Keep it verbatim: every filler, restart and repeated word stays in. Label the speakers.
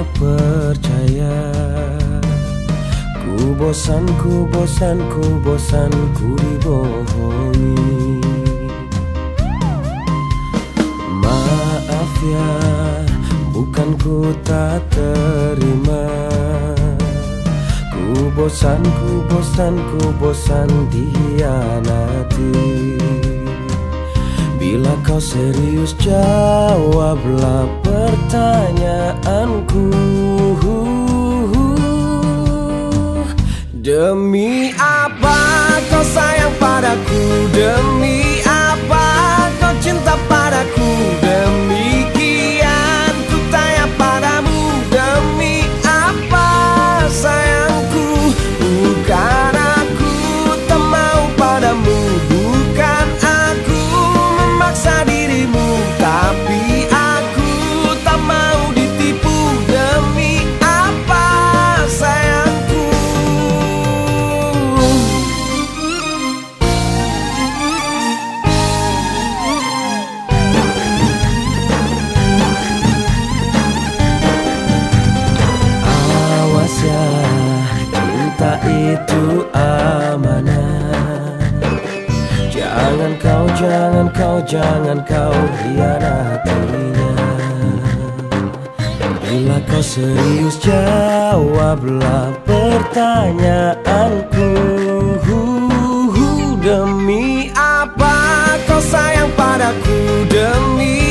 Speaker 1: percaya. Ku bosan, ku bosan, ku bosan, ku dibohongi. Maaf ya, bukan ku tak terima. Ku bosan, ku bosan, ku bosan dikhianati. Bila kau serius jawablah pertanyaanku. Demi apa kau sayang padaku? Demi apa kau cinta padaku? Demikian ku tanya padamu. Demi apa sayangku? Bukan aku tak mau padamu, bukan aku memaksa dirimu, tapi aku tak mau ditipu. Demi apa sayangku? Awas ya, cinta itu amanah. Jangan kau, jangan kau, jangan kau hianatinya. Bila kau serius jawablah pertanyaanku. Demi apa kau sayang padaku? Demi